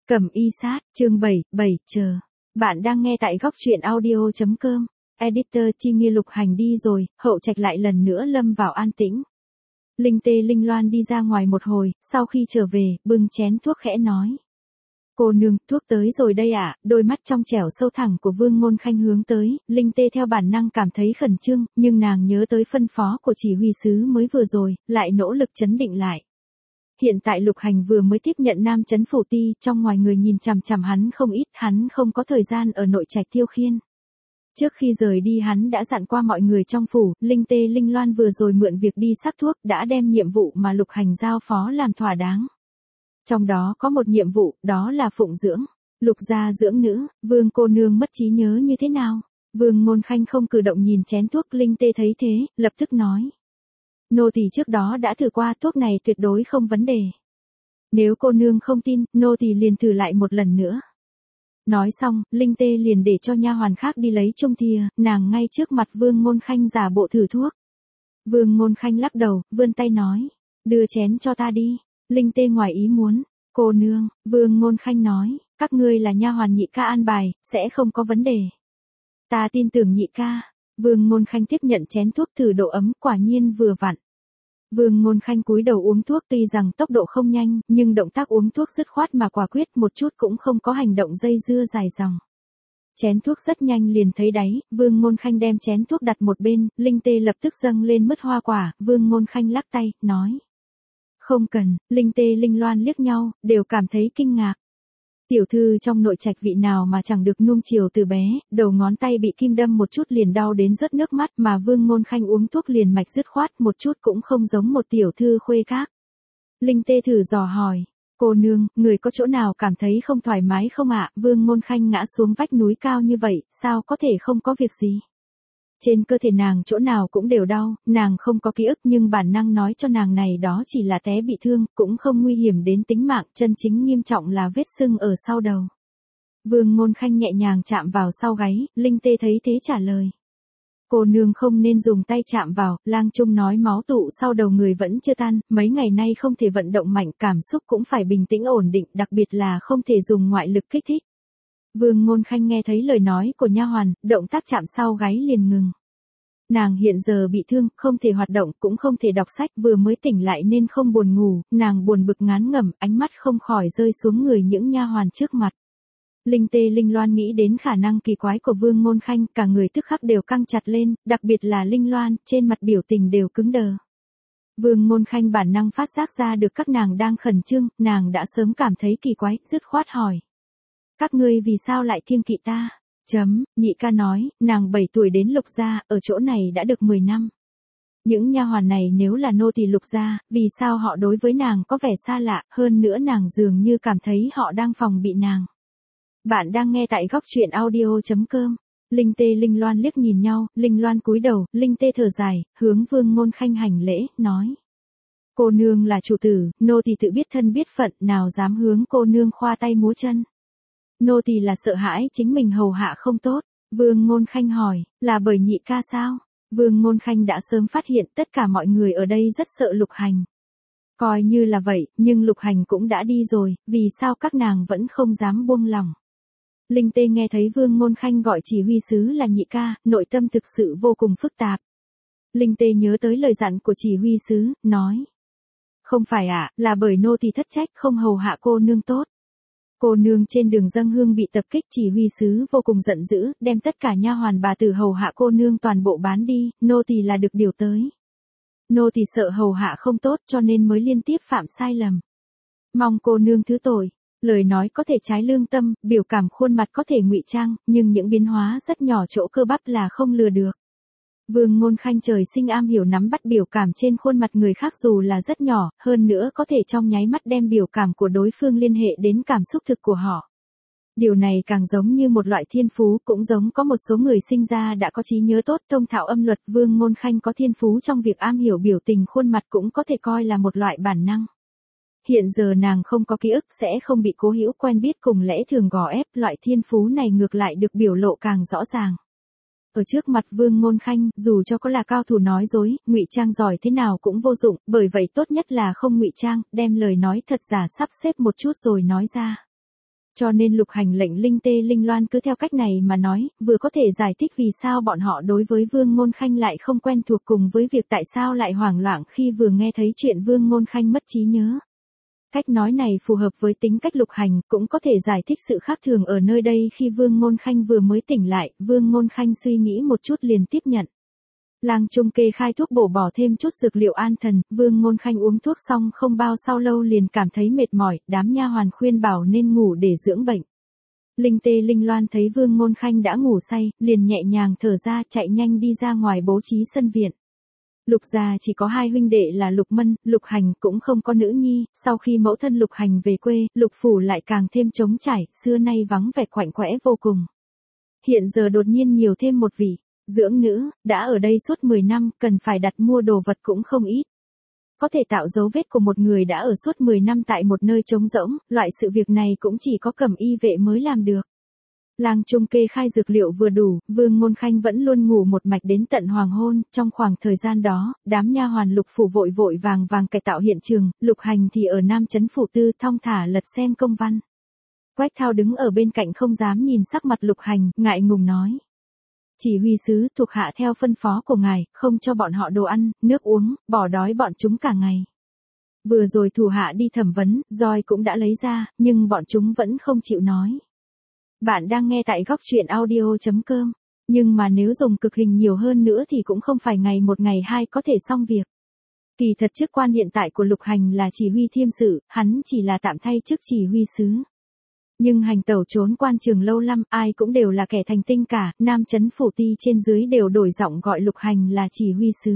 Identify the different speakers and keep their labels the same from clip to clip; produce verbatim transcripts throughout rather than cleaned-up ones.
Speaker 1: Cẩm y sát, chương bảy, bảy, chờ. Bạn đang nghe tại góc truyện audio chấm com. Editor Chi Nghi Lục Hành đi rồi, Hậu Trạch lại lần nữa lâm vào an tĩnh. Linh Tê Linh Loan đi ra ngoài một hồi, sau khi trở về, bưng chén thuốc khẽ nói. Cô nương, thuốc tới rồi đây ạ. À? Đôi mắt trong trẻo sâu thẳng của Vương Ngôn Khanh hướng tới, Linh Tê theo bản năng cảm thấy khẩn trương, nhưng nàng nhớ tới phân phó của chỉ huy sứ mới vừa rồi, lại nỗ lực trấn định lại. Hiện tại Lục Hành vừa mới tiếp nhận Nam Trấn Phủ Ti, trong ngoài người nhìn chằm chằm hắn không ít, hắn không có thời gian ở nội trạch tiêu khiên. Trước khi rời đi hắn đã dặn qua mọi người trong phủ, Linh Tê Linh Loan vừa rồi mượn việc đi sắc thuốc, đã đem nhiệm vụ mà Lục Hành giao phó làm thỏa đáng. Trong đó có một nhiệm vụ, đó là phụng dưỡng. Lục gia dưỡng nữ, Vương cô nương mất trí nhớ như thế nào? Vương Ngôn Khanh không cử động nhìn chén thuốc, Linh Tê thấy thế, lập tức nói. Nô tỳ trước đó đã thử qua, thuốc này tuyệt đối không vấn đề. Nếu cô nương không tin, nô tỳ liền thử lại một lần nữa. Nói xong, Linh Tê liền để cho nha hoàn khác đi lấy chung thìa, nàng ngay trước mặt Vương Ngôn Khanh giả bộ thử thuốc. Vương Ngôn Khanh lắc đầu, vươn tay nói, đưa chén cho ta đi. Linh Tê ngoài ý muốn, cô nương, Vương Ngôn Khanh nói, các ngươi là nha hoàn nhị ca an bài, sẽ không có vấn đề. Ta tin tưởng nhị ca. Vương Ngôn Khanh tiếp nhận chén thuốc thử độ ấm, quả nhiên vừa vặn. Vương Ngôn Khanh cúi đầu uống thuốc, tuy rằng tốc độ không nhanh, nhưng động tác uống thuốc dứt khoát mà quả quyết, một chút cũng không có hành động dây dưa dài dòng. Chén thuốc rất nhanh liền thấy đáy, Vương Ngôn Khanh đem chén thuốc đặt một bên, Linh Tê lập tức dâng lên mứt hoa quả, Vương Ngôn Khanh lắc tay, nói. Không cần. Linh Tê Linh Loan liếc nhau, đều cảm thấy kinh ngạc. Tiểu thư trong nội trạch vị nào mà chẳng được nuông chiều từ bé, đầu ngón tay bị kim đâm một chút liền đau đến rớt nước mắt, mà Vương Ngôn Khanh uống thuốc liền mạch dứt khoát, một chút cũng không giống một tiểu thư khuê các. Linh Tê thử dò hỏi, cô nương, người có chỗ nào cảm thấy không thoải mái không ạ? Vương Ngôn Khanh ngã xuống vách núi cao như vậy, sao có thể không có việc gì? Trên cơ thể nàng chỗ nào cũng đều đau, nàng không có ký ức nhưng bản năng nói cho nàng này đó chỉ là té bị thương, cũng không nguy hiểm đến tính mạng, chân chính nghiêm trọng là vết sưng ở sau đầu. Vương Ngôn Khanh nhẹ nhàng chạm vào sau gáy, Linh Tê thấy thế trả lời. Cô nương không nên dùng tay chạm vào, lang trung nói máu tụ sau đầu người vẫn chưa tan, mấy ngày nay không thể vận động mạnh, cảm xúc cũng phải bình tĩnh ổn định, đặc biệt là không thể dùng ngoại lực kích thích. Vương Ngôn Khanh nghe thấy lời nói của nha hoàn, động tác chạm sau gáy liền ngừng. Nàng hiện giờ bị thương, không thể hoạt động, cũng không thể đọc sách, vừa mới tỉnh lại nên không buồn ngủ, nàng buồn bực ngán ngẩm, ánh mắt không khỏi rơi xuống người những nha hoàn trước mặt. Linh Tê Linh Loan nghĩ đến khả năng kỳ quái của Vương Ngôn Khanh, cả người tức khắc đều căng chặt lên, đặc biệt là Linh Loan, trên mặt biểu tình đều cứng đờ. Vương Ngôn Khanh bản năng phát giác ra được các nàng đang khẩn trương, nàng đã sớm cảm thấy kỳ quái, dứt khoát hỏi. Các ngươi vì sao lại kiêng kỵ ta? Chấm, nhị ca nói, nàng bảy tuổi đến Lục gia, ở chỗ này đã được mười năm. Những nha hoàn này nếu là nô tỳ Lục gia, vì sao họ đối với nàng có vẻ xa lạ, hơn nữa nàng dường như cảm thấy họ đang phòng bị nàng. Bạn đang nghe tại góc truyện audio chấm com. Linh Tê Linh Loan liếc nhìn nhau, Linh Loan cúi đầu, Linh Tê thở dài, hướng Vương Ngôn Khanh hành lễ, nói. Cô nương là chủ tử, nô tỳ tự biết thân biết phận, nào dám hướng cô nương khoa tay múa chân. Nô tỳ là sợ hãi chính mình hầu hạ không tốt. Vương Ngôn Khanh hỏi, là bởi nhị ca sao? Vương Ngôn Khanh đã sớm phát hiện tất cả mọi người ở đây rất sợ Lục Hành. Coi như là vậy, nhưng Lục Hành cũng đã đi rồi, vì sao các nàng vẫn không dám buông lòng? Linh Tê nghe thấy Vương Ngôn Khanh gọi chỉ huy sứ là nhị ca, nội tâm thực sự vô cùng phức tạp. Linh Tê nhớ tới lời dặn của chỉ huy sứ, nói. Không phải ạ, à, là bởi nô tỳ thất trách không hầu hạ cô nương tốt. Cô nương trên đường dâng hương bị tập kích, chỉ huy sứ vô cùng giận dữ, đem tất cả nha hoàn bà tử hầu hạ cô nương toàn bộ bán đi, nô tỳ là được điều tới. Nô tỳ sợ hầu hạ không tốt cho nên mới liên tiếp phạm sai lầm. Mong cô nương thứ tội. Lời nói có thể trái lương tâm, biểu cảm khuôn mặt có thể ngụy trang, nhưng những biến hóa rất nhỏ chỗ cơ bắp là không lừa được. Vương Ngôn Khanh trời sinh am hiểu nắm bắt biểu cảm trên khuôn mặt người khác dù là rất nhỏ, hơn nữa có thể trong nháy mắt đem biểu cảm của đối phương liên hệ đến cảm xúc thực của họ. Điều này càng giống như một loại thiên phú, cũng giống có một số người sinh ra đã có trí nhớ tốt, thông thạo âm luật. Vương Ngôn Khanh có thiên phú trong việc am hiểu biểu tình khuôn mặt, cũng có thể coi là một loại bản năng. Hiện giờ nàng không có ký ức, sẽ không bị cố hữu quen biết cùng lẽ thường gò ép, loại thiên phú này ngược lại được biểu lộ càng rõ ràng. Ở trước mặt Vương Ngôn Khanh, dù cho có là cao thủ nói dối, ngụy trang giỏi thế nào cũng vô dụng, bởi vậy tốt nhất là không ngụy trang, đem lời nói thật giả sắp xếp một chút rồi nói ra. Cho nên Lục Hành lệnh Linh Tê Linh Loan cứ theo cách này mà nói, vừa có thể giải thích vì sao bọn họ đối với Vương Ngôn Khanh lại không quen thuộc cùng với việc tại sao lại hoảng loạn khi vừa nghe thấy chuyện Vương Ngôn Khanh mất trí nhớ. Cách nói này phù hợp với tính cách Lục Hành, cũng có thể giải thích sự khác thường ở nơi đây khi Vương Ngôn Khanh vừa mới tỉnh lại, Vương Ngôn Khanh suy nghĩ một chút liền tiếp nhận. Lang Trung kê khai thuốc bổ bỏ thêm chút dược liệu an thần, Vương Ngôn Khanh uống thuốc xong không bao sau lâu liền cảm thấy mệt mỏi, đám nha hoàn khuyên bảo nên ngủ để dưỡng bệnh. Linh Tê Linh Loan thấy Vương Ngôn Khanh đã ngủ say, liền nhẹ nhàng thở ra chạy nhanh đi ra ngoài bố trí sân viện. Lục gia chỉ có hai huynh đệ là Lục Mân, Lục Hành, cũng không có nữ nhi, sau khi mẫu thân Lục Hành về quê, Lục phủ lại càng thêm trống trải, xưa nay vắng vẻ quạnh quẽ vô cùng. Hiện giờ đột nhiên nhiều thêm một vị dưỡng nữ, đã ở đây suốt mười năm, cần phải đặt mua đồ vật cũng không ít. Có thể tạo dấu vết của một người đã ở suốt mười năm tại một nơi trống rỗng, loại sự việc này cũng chỉ có Cẩm Y vệ mới làm được. Lang Trung kê khai dược liệu vừa đủ, Vương Ngôn Khanh vẫn luôn ngủ một mạch đến tận hoàng hôn, trong khoảng thời gian đó, đám nha hoàn Lục phủ vội vội vàng vàng cải tạo hiện trường, Lục Hành thì ở Nam Trấn phủ tư thong thả lật xem công văn. Quách Thao đứng ở bên cạnh không dám nhìn sắc mặt Lục Hành, ngại ngùng nói: "Chỉ huy sứ, thuộc hạ theo phân phó của ngài, không cho bọn họ đồ ăn, nước uống, bỏ đói bọn chúng cả ngày. Vừa rồi thủ hạ đi thẩm vấn, roi cũng đã lấy ra, nhưng bọn chúng vẫn không chịu nói." Bạn đang nghe tại góc truyện audio chấm com. Nhưng mà nếu dùng cực hình nhiều hơn nữa thì cũng không phải ngày một ngày hai có thể xong việc. Kỳ thật chức quan hiện tại của Lục Hành là chỉ huy thiêm sự, hắn chỉ là tạm thay chức chỉ huy sứ. Nhưng hành tẩu trốn quan trường lâu lắm, ai cũng đều là kẻ thành tinh cả, Nam Trấn phủ ti trên dưới đều đổi giọng gọi Lục Hành là chỉ huy sứ.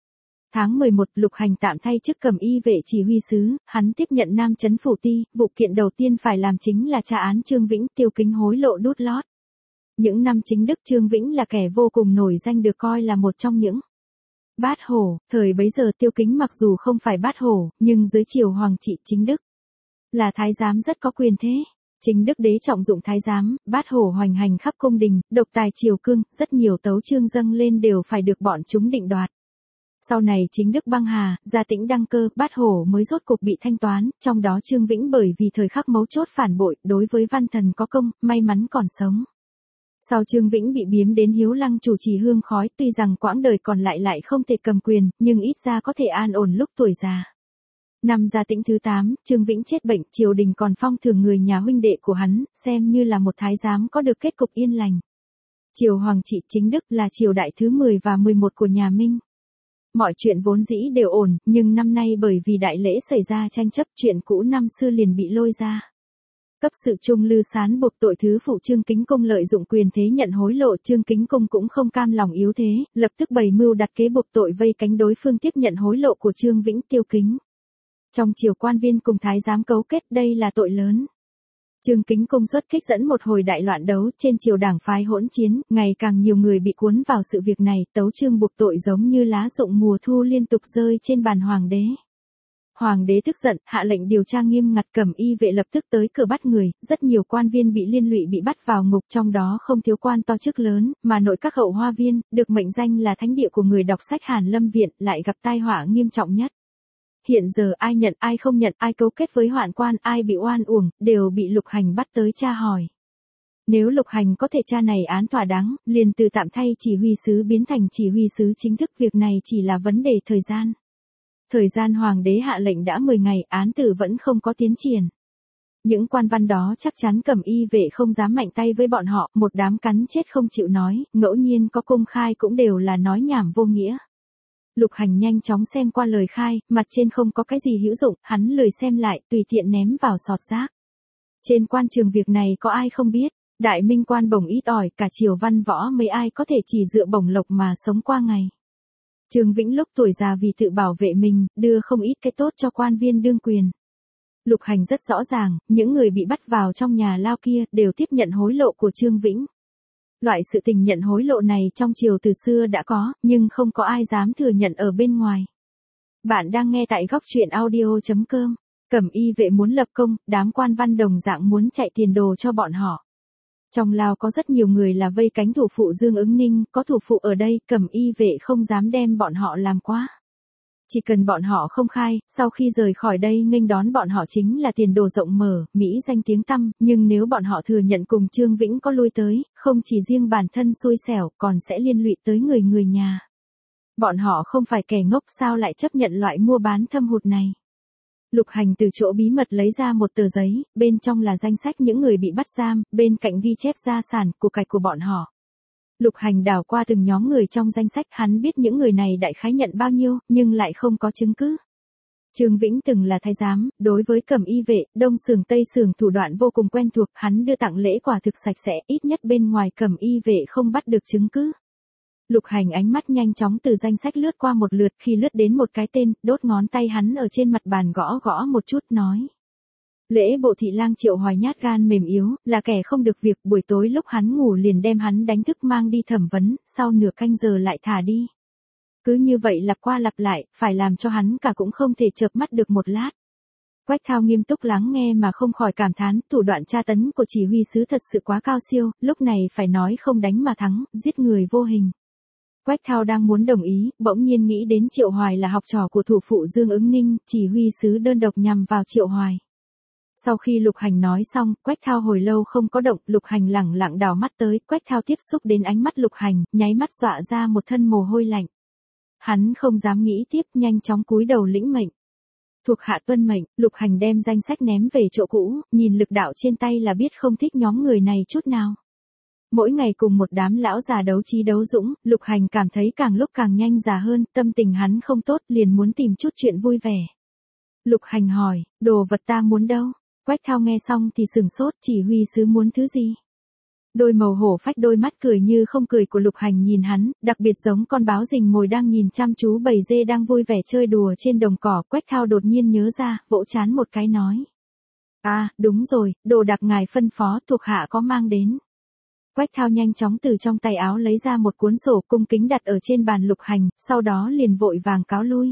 Speaker 1: Tháng mười một, Lục Hành tạm thay chức Cẩm Y vệ chỉ huy sứ, hắn tiếp nhận Nam Trấn phủ ti, vụ kiện đầu tiên phải làm chính là tra án Trương Vĩnh, Tiêu Kính hối lộ đút lót. Những năm chính đức, Trương Vĩnh là kẻ vô cùng nổi danh, được coi là một trong những bát hổ, thời bấy giờ Tiêu Kính mặc dù không phải bát hổ, nhưng dưới triều hoàng trị chính đức là thái giám rất có quyền thế. Chính đức đế trọng dụng thái giám, bát hổ hoành hành khắp cung đình, độc tài triều cương, rất nhiều tấu chương dâng lên đều phải được bọn chúng định đoạt. Sau này chính đức băng hà, Gia Tĩnh đăng cơ, bát hổ mới rốt cục bị thanh toán, trong đó Trương Vĩnh bởi vì thời khắc mấu chốt phản bội, đối với văn thần có công, may mắn còn sống. Sau Trương Vĩnh bị biếm đến Hiếu Lăng chủ trì hương khói, tuy rằng quãng đời còn lại lại không thể cầm quyền, nhưng ít ra có thể an ổn lúc tuổi già. Năm Gia Tĩnh thứ tám, Trương Vĩnh chết bệnh, triều đình còn phong thưởng người nhà huynh đệ của hắn, xem như là một thái giám có được kết cục yên lành. Triều hoàng trị chính đức là triều đại thứ mười và mười một của nhà Minh. Mọi chuyện vốn dĩ đều ổn, nhưng năm nay bởi vì đại lễ xảy ra tranh chấp, chuyện cũ năm xưa liền bị lôi ra. Cấp sự trung Lư Sán buộc tội thứ phụ Trương Kính Công lợi dụng quyền thế nhận hối lộ, Trương Kính Công cũng không cam lòng yếu thế, lập tức bày mưu đặt kế buộc tội vây cánh đối phương tiếp nhận hối lộ của Trương Vĩnh, Tiêu Kính. Trong triều quan viên cùng thái giám cấu kết, đây là tội lớn. Trương Kính Công xuất kích dẫn một hồi đại loạn đấu, trên triều đảng phái hỗn chiến, ngày càng nhiều người bị cuốn vào sự việc này, tấu chương buộc tội giống như lá rụng mùa thu liên tục rơi trên bàn hoàng đế. Hoàng đế tức giận, hạ lệnh điều tra nghiêm ngặt, Cẩm Y vệ lập tức tới cửa bắt người, rất nhiều quan viên bị liên lụy bị bắt vào ngục, trong đó không thiếu quan to chức lớn, mà nội các hậu hoa viên, được mệnh danh là thánh địa của người đọc sách Hàn Lâm Viện, lại gặp tai họa nghiêm trọng nhất. Hiện giờ ai nhận ai không nhận, ai cấu kết với hoạn quan, ai bị oan uổng, đều bị Lục Hành bắt tới tra hỏi. Nếu Lục Hành có thể tra này án thỏa đáng, liền từ tạm thay chỉ huy sứ biến thành chỉ huy sứ chính thức, việc này chỉ là vấn đề thời gian. Thời gian hoàng đế hạ lệnh đã mười ngày, án tử vẫn không có tiến triển. Những quan văn đó chắc chắn Cẩm Y vệ không dám mạnh tay với bọn họ, một đám cắn chết không chịu nói, ngẫu nhiên có công khai cũng đều là nói nhảm vô nghĩa. Lục Hành nhanh chóng xem qua lời khai, mặt trên không có cái gì hữu dụng, hắn lười xem lại, tùy tiện ném vào sọt rác. Trên quan trường việc này có ai không biết, đại minh quan bổng ít ỏi, cả triều văn võ mấy ai có thể chỉ dựa bổng lộc mà sống qua ngày. Trương Vĩnh lúc tuổi già vì tự bảo vệ mình, đưa không ít cái tốt cho quan viên đương quyền. Lục Hành rất rõ ràng, những người bị bắt vào trong nhà lao kia, đều tiếp nhận hối lộ của Trương Vĩnh. Loại sự tình nhận hối lộ này trong triều từ xưa đã có, nhưng không có ai dám thừa nhận ở bên ngoài. Bạn đang nghe tại góc truyện audio chấm com. Cẩm Y vệ muốn lập công, đám quan văn đồng dạng muốn chạy tiền đồ cho bọn họ. Trong lao có rất nhiều người là vây cánh thủ phụ Dương Ứng Ninh, có thủ phụ ở đây, Cẩm Y vệ không dám đem bọn họ làm quá. Chỉ cần bọn họ không khai, sau khi rời khỏi đây nghênh đón bọn họ chính là tiền đồ rộng mở, Mỹ danh tiếng tăm, nhưng nếu bọn họ thừa nhận cùng Trương Vĩnh có lui tới, không chỉ riêng bản thân xui xẻo, còn sẽ liên lụy tới người người nhà. Bọn họ không phải kẻ ngốc sao lại chấp nhận loại mua bán thâm hụt này. Lục Hành từ chỗ bí mật lấy ra một tờ giấy, bên trong là danh sách những người bị bắt giam, bên cạnh ghi chép gia sản, của cải của bọn họ. Lục Hành đảo qua từng nhóm người trong danh sách, hắn biết những người này đại khái nhận bao nhiêu, nhưng lại không có chứng cứ. Trương Vĩnh từng là thái giám, đối với Cẩm Y vệ, Đông Xưởng Tây Xưởng thủ đoạn vô cùng quen thuộc, hắn đưa tặng lễ quả thực sạch sẽ, ít nhất bên ngoài Cẩm Y vệ không bắt được chứng cứ. Lục Hành ánh mắt nhanh chóng từ danh sách lướt qua một lượt, khi lướt đến một cái tên, đốt ngón tay hắn ở trên mặt bàn gõ gõ một chút nói. Lễ bộ thị lang Triệu Hoài nhát gan mềm yếu, là kẻ không được việc, buổi tối lúc hắn ngủ liền đem hắn đánh thức mang đi thẩm vấn, sau nửa canh giờ lại thả đi. Cứ như vậy lặp qua lặp lại, phải làm cho hắn cả cũng không thể chợp mắt được một lát. Quách Thao nghiêm túc lắng nghe mà không khỏi cảm thán, thủ đoạn tra tấn của chỉ huy sứ thật sự quá cao siêu, lúc này phải nói không đánh mà thắng, giết người vô hình. Quách Thao đang muốn đồng ý, bỗng nhiên nghĩ đến Triệu Hoài là học trò của thủ phụ Dương Ứng Ninh, chỉ huy sứ đơn độc nhằm vào Triệu Hoài. Sau khi Lục Hành nói xong, Quách Thao hồi lâu không có động, Lục Hành lẳng lặng đảo mắt tới, Quách Thao tiếp xúc đến ánh mắt Lục Hành, nháy mắt dọa ra một thân mồ hôi lạnh. Hắn không dám nghĩ tiếp, nhanh chóng cúi đầu lĩnh mệnh. Thuộc hạ tuân mệnh, Lục Hành đem danh sách ném về chỗ cũ, nhìn lực đạo trên tay là biết không thích nhóm người này chút nào. Mỗi ngày cùng một đám lão già đấu trí đấu dũng, Lục Hành cảm thấy càng lúc càng nhanh già hơn, tâm tình hắn không tốt, liền muốn tìm chút chuyện vui vẻ. Lục Hành hỏi, đồ vật ta muốn đâu? Quách Thao nghe xong thì sừng sốt, chỉ huy sứ muốn thứ gì? Đôi màu hổ phách đôi mắt cười như không cười của Lục Hành nhìn hắn, đặc biệt giống con báo rình mồi đang nhìn chăm chú bầy dê đang vui vẻ chơi đùa trên đồng cỏ. Quách Thao đột nhiên nhớ ra, vỗ trán một cái nói. À, đúng rồi, đồ đặc ngài phân phó thuộc hạ có mang đến. Quách Thao nhanh chóng từ trong tay áo lấy ra một cuốn sổ cung kính đặt ở trên bàn Lục Hành, sau đó liền vội vàng cáo lui.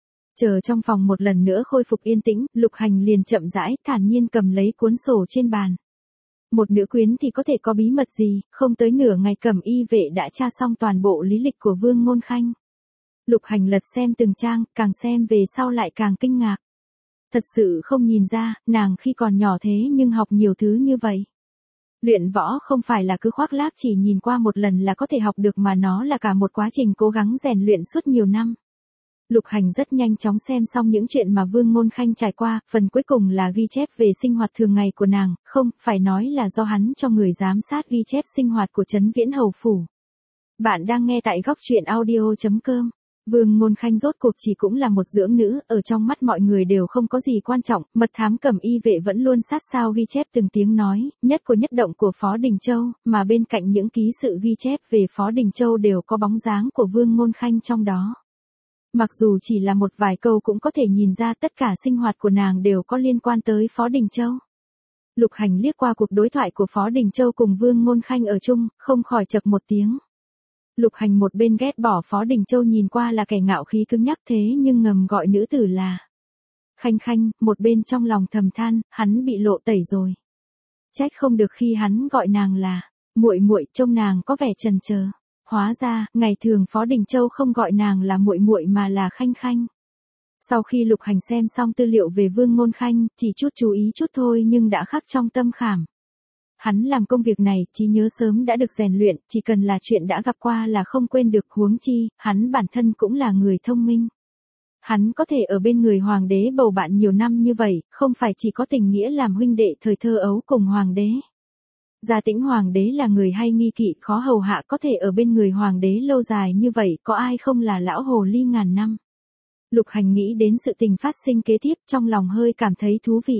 Speaker 1: Chờ trong phòng một lần nữa khôi phục yên tĩnh, Lục Hành liền chậm rãi, thản nhiên cầm lấy cuốn sổ trên bàn. Một nữ quyến thì có thể có bí mật gì, không tới nửa ngày Cẩm Y vệ đã tra xong toàn bộ lý lịch của Vương Ngôn Khanh. Lục Hành lật xem từng trang, càng xem về sau lại càng kinh ngạc. Thật sự không nhìn ra, nàng khi còn nhỏ thế nhưng học nhiều thứ như vậy. Luyện võ không phải là cứ khoác lác chỉ nhìn qua một lần là có thể học được mà nó là cả một quá trình cố gắng rèn luyện suốt nhiều năm. Lục Hành rất nhanh chóng xem xong những chuyện mà Vương Ngôn Khanh trải qua, phần cuối cùng là ghi chép về sinh hoạt thường ngày của nàng, không, phải nói là do hắn cho người giám sát ghi chép sinh hoạt của Trấn Viễn Hầu Phủ. Bạn đang nghe tại góc truyện audio chấm com. Vương Ngôn Khanh rốt cuộc chỉ cũng là một dưỡng nữ, ở trong mắt mọi người đều không có gì quan trọng, mật thám Cẩm Y vệ vẫn luôn sát sao ghi chép từng tiếng nói, nhất của nhất động của Phó Đình Châu, mà bên cạnh những ký sự ghi chép về Phó Đình Châu đều có bóng dáng của Vương Ngôn Khanh trong đó. Mặc dù chỉ là một vài câu cũng có thể nhìn ra tất cả sinh hoạt của nàng đều có liên quan tới Phó Đình Châu. Lục Hành liếc qua cuộc đối thoại của Phó Đình Châu cùng Vương Ngôn Khanh ở chung, không khỏi chậc một tiếng. Lục Hành một bên ghét bỏ Phó Đình Châu nhìn qua là kẻ ngạo khí cứng nhắc thế nhưng ngầm gọi nữ tử là Khanh Khanh, một bên trong lòng thầm than, hắn bị lộ tẩy rồi. Trách không được khi hắn gọi nàng là muội muội, trông nàng có vẻ chần chờ. Hóa ra, ngày thường Phó Đình Châu không gọi nàng là muội muội mà là Khanh Khanh. Sau khi Lục Hành xem xong tư liệu về Vương Ngôn Khanh, chỉ chút chú ý chút thôi nhưng đã khắc trong tâm khảm. Hắn làm công việc này, trí nhớ sớm đã được rèn luyện, chỉ cần là chuyện đã gặp qua là không quên được, huống chi, hắn bản thân cũng là người thông minh. Hắn có thể ở bên người hoàng đế bầu bạn nhiều năm như vậy, không phải chỉ có tình nghĩa làm huynh đệ thời thơ ấu cùng hoàng đế. Gia Tĩnh hoàng đế là người hay nghi kỵ, khó hầu hạ, có thể ở bên người hoàng đế lâu dài như vậy, có ai không là lão hồ ly ngàn năm. Lục Hành nghĩ đến sự tình phát sinh kế tiếp, trong lòng hơi cảm thấy thú vị.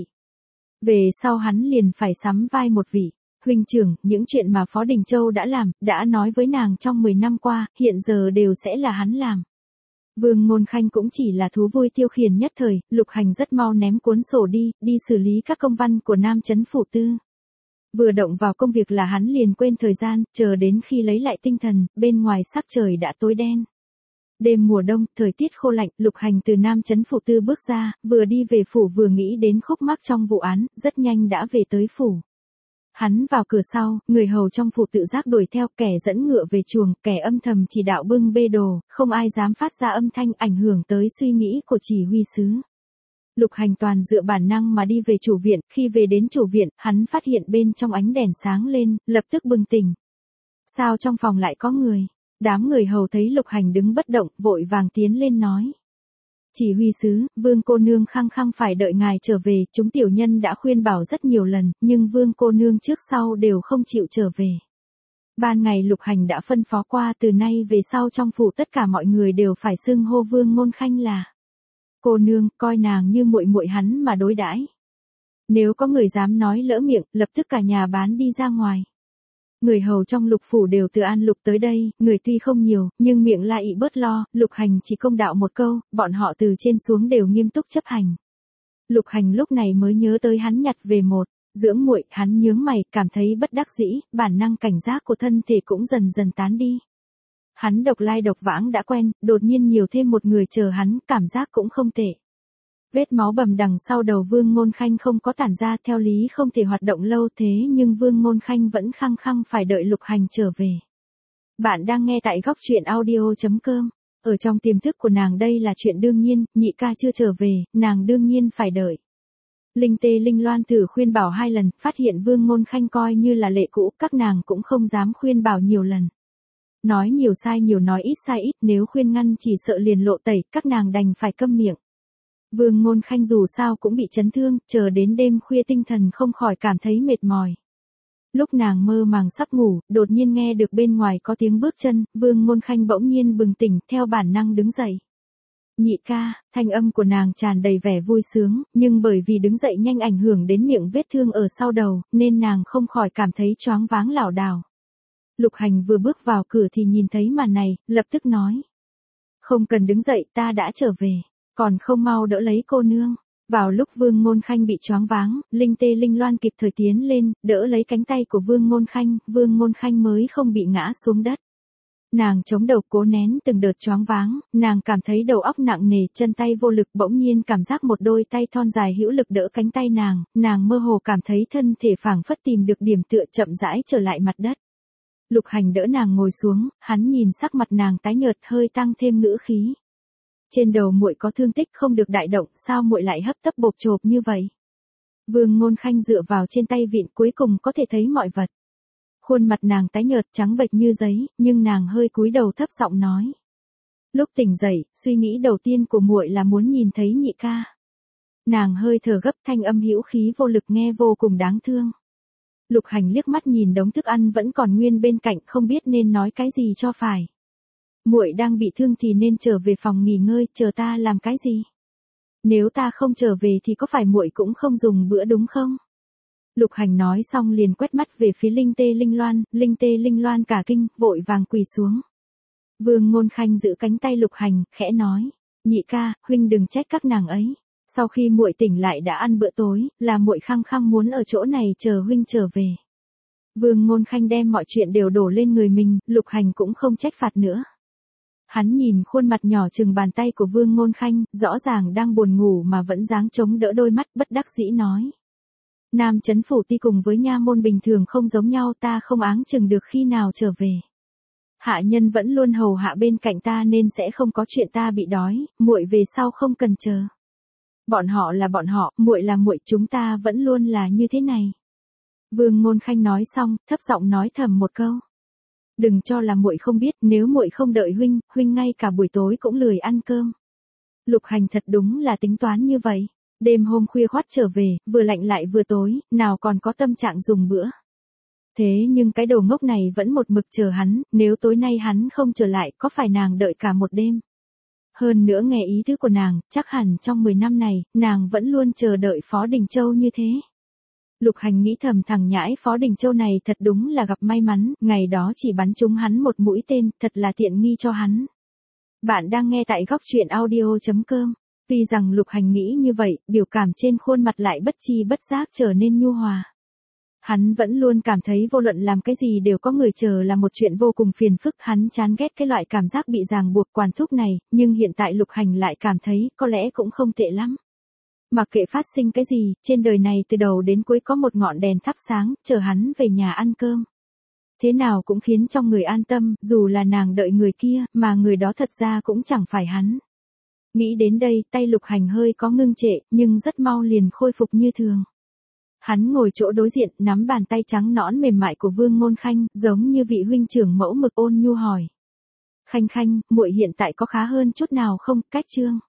Speaker 1: Về sau hắn liền phải sắm vai một vị huynh trưởng, những chuyện mà Phó Đình Châu đã làm, đã nói với nàng trong mười năm qua, hiện giờ đều sẽ là hắn làm. Vương Ngôn Khanh cũng chỉ là thú vui tiêu khiển nhất thời, Lục Hành rất mau ném cuốn sổ đi, đi xử lý các công văn của Nam Trấn Phủ Tư. Vừa động vào công việc là hắn liền quên thời gian, chờ đến khi lấy lại tinh thần, bên ngoài sắc trời đã tối đen. Đêm mùa đông, thời tiết khô lạnh, Lục Hành từ Nam Trấn Phủ Tư bước ra, vừa đi về phủ vừa nghĩ đến khúc mắc trong vụ án, rất nhanh đã về tới phủ. Hắn vào cửa sau, người hầu trong phủ tự giác đuổi theo, kẻ dẫn ngựa về chuồng, kẻ âm thầm chỉ đạo bưng bê đồ, không ai dám phát ra âm thanh ảnh hưởng tới suy nghĩ của chỉ huy sứ. Lục Hành toàn dựa bản năng mà đi về chủ viện, khi về đến chủ viện, hắn phát hiện bên trong ánh đèn sáng lên, lập tức bừng tỉnh. Sao trong phòng lại có người? Đám người hầu thấy Lục Hành đứng bất động, vội vàng tiến lên nói. Chỉ huy sứ, Vương cô nương khăng khăng phải đợi ngài trở về, chúng tiểu nhân đã khuyên bảo rất nhiều lần, nhưng Vương cô nương trước sau đều không chịu trở về. Ban ngày Lục Hành đã phân phó qua, từ nay về sau trong phủ tất cả mọi người đều phải xưng hô Vương Ngôn Khanh là cô nương, coi nàng như muội muội hắn mà đối đãi. Nếu có người dám nói lỡ miệng, lập tức cả nhà bán đi ra ngoài. Người hầu trong Lục phủ đều từ An Lục tới đây, người tuy không nhiều, nhưng miệng lại ị bớt lo, Lục Hành chỉ công đạo một câu, bọn họ từ trên xuống đều nghiêm túc chấp hành. Lục Hành lúc này mới nhớ tới hắn nhặt về một dưỡng muội, hắn nhướng mày, cảm thấy bất đắc dĩ, bản năng cảnh giác của thân thể cũng dần dần tán đi. Hắn độc lai độc vãng đã quen, đột nhiên nhiều thêm một người chờ hắn, cảm giác cũng không tệ. Vết máu bầm đằng sau đầu Vương Ngôn Khanh không có tản ra, theo lý không thể hoạt động lâu, thế nhưng Vương Ngôn Khanh vẫn khăng khăng phải đợi Lục Hành trở về. Bạn đang nghe tại góc truyện audio chấm com. Ở trong tiềm thức của nàng đây là chuyện đương nhiên, nhị ca chưa trở về, nàng đương nhiên phải đợi. Linh Tê Linh Loan thử khuyên bảo hai lần, phát hiện Vương Ngôn Khanh coi như là lệ cũ, các nàng cũng không dám khuyên bảo nhiều lần. Nói nhiều sai nhiều nói ít sai ít, nếu khuyên ngăn chỉ sợ liền lộ tẩy, các nàng đành phải câm miệng. Vương Ngôn Khanh dù sao cũng bị chấn thương, chờ đến đêm khuya tinh thần không khỏi cảm thấy mệt mỏi. Lúc nàng mơ màng sắp ngủ, đột nhiên nghe được bên ngoài có tiếng bước chân, Vương Ngôn Khanh bỗng nhiên bừng tỉnh, theo bản năng đứng dậy. Nhị ca, thanh âm của nàng tràn đầy vẻ vui sướng, nhưng bởi vì đứng dậy nhanh ảnh hưởng đến miệng vết thương ở sau đầu, nên nàng không khỏi cảm thấy choáng váng lảo đảo. Lục Hành vừa bước vào cửa thì nhìn thấy màn này, lập tức nói. Không cần đứng dậy, ta đã trở về, còn không mau đỡ lấy cô nương. Vào lúc Vương Ngôn Khanh bị choáng váng, Linh Tê Linh Loan kịp thời tiến lên, đỡ lấy cánh tay của Vương Ngôn Khanh, Vương Ngôn Khanh mới không bị ngã xuống đất. Nàng chống đầu cố nén từng đợt choáng váng, nàng cảm thấy đầu óc nặng nề, chân tay vô lực, bỗng nhiên cảm giác một đôi tay thon dài hữu lực đỡ cánh tay nàng, nàng mơ hồ cảm thấy thân thể phảng phất tìm được điểm tựa, chậm rãi trở lại mặt đất. Lục Hành đỡ nàng ngồi xuống, hắn nhìn sắc mặt nàng tái nhợt, hơi tăng thêm ngữ khí. Trên đầu muội có thương tích không được đại động, sao muội lại hấp tấp bộp chộp như vậy? Vương Ngôn Khanh dựa vào trên tay vịn, cuối cùng có thể thấy mọi vật. Khuôn mặt nàng tái nhợt trắng bệch như giấy, nhưng nàng hơi cúi đầu thấp giọng nói. Lúc tỉnh dậy, suy nghĩ đầu tiên của muội là muốn nhìn thấy nhị ca. Nàng hơi thở gấp, thanh âm hữu khí vô lực nghe vô cùng đáng thương. Lục Hành liếc mắt nhìn đống thức ăn vẫn còn nguyên bên cạnh, không biết nên nói cái gì cho phải. Muội đang bị thương thì nên trở về phòng nghỉ ngơi, chờ ta làm cái gì? Nếu ta không trở về thì có phải muội cũng không dùng bữa đúng không? Lục Hành nói xong liền quét mắt về phía Linh Tê Linh Loan, Linh Tê Linh Loan cả kinh, vội vàng quỳ xuống. Vương Ngôn Khanh giữ cánh tay Lục Hành, khẽ nói, nhị ca, huynh đừng trách các nàng ấy. Sau khi muội tỉnh lại đã ăn bữa tối, là muội khăng khăng muốn ở chỗ này chờ huynh trở về. Vương Ngôn Khanh đem mọi chuyện đều đổ lên người mình, Lục Hành cũng không trách phạt nữa. Hắn nhìn khuôn mặt nhỏ chừng bàn tay của Vương Ngôn Khanh, rõ ràng đang buồn ngủ mà vẫn dáng chống đỡ đôi mắt, bất đắc dĩ nói. Nam Chấn Phủ Ti cùng với nha môn bình thường không giống nhau, ta không áng chừng được khi nào trở về. Hạ nhân vẫn luôn hầu hạ bên cạnh ta nên sẽ không có chuyện ta bị đói, muội về sau không cần chờ. Bọn họ là bọn họ, muội là muội, chúng ta vẫn luôn là như thế này. Vương Ngôn Khanh nói xong, thấp giọng nói thầm một câu. Đừng cho là muội không biết, nếu muội không đợi huynh, huynh ngay cả buổi tối cũng lười ăn cơm. Lục Hành thật đúng là tính toán như vậy. Đêm hôm khuya khoắt trở về, vừa lạnh lại vừa tối, nào còn có tâm trạng dùng bữa. Thế nhưng cái đồ ngốc này vẫn một mực chờ hắn, nếu tối nay hắn không trở lại, có phải nàng đợi cả một đêm? Hơn nữa nghe ý tứ của nàng, chắc hẳn trong mười năm này, nàng vẫn luôn chờ đợi Phó Đình Châu như thế. Lục Hành nghĩ thầm, thằng nhãi Phó Đình Châu này thật đúng là gặp may mắn, ngày đó chỉ bắn trúng hắn một mũi tên, thật là tiện nghi cho hắn. Bạn đang nghe tại góc truyện audio chấm com. Tuy rằng Lục Hành nghĩ như vậy, biểu cảm trên khuôn mặt lại bất chi bất giác trở nên nhu hòa. Hắn vẫn luôn cảm thấy vô luận làm cái gì đều có người chờ là một chuyện vô cùng phiền phức, hắn chán ghét cái loại cảm giác bị ràng buộc quản thúc này, nhưng hiện tại Lục Hành lại cảm thấy có lẽ cũng không tệ lắm. Mặc kệ phát sinh cái gì, trên đời này từ đầu đến cuối có một ngọn đèn thắp sáng, chờ hắn về nhà ăn cơm. Thế nào cũng khiến trong người an tâm, dù là nàng đợi người kia, mà người đó thật ra cũng chẳng phải hắn. Nghĩ đến đây, tay Lục Hành hơi có ngưng trệ, nhưng rất mau liền khôi phục như thường. Hắn ngồi chỗ đối diện, nắm bàn tay trắng nõn mềm mại của Vương Ngôn Khanh, giống như vị huynh trưởng mẫu mực ôn nhu hỏi. Khanh Khanh, muội hiện tại có khá hơn chút nào không, cách Trương?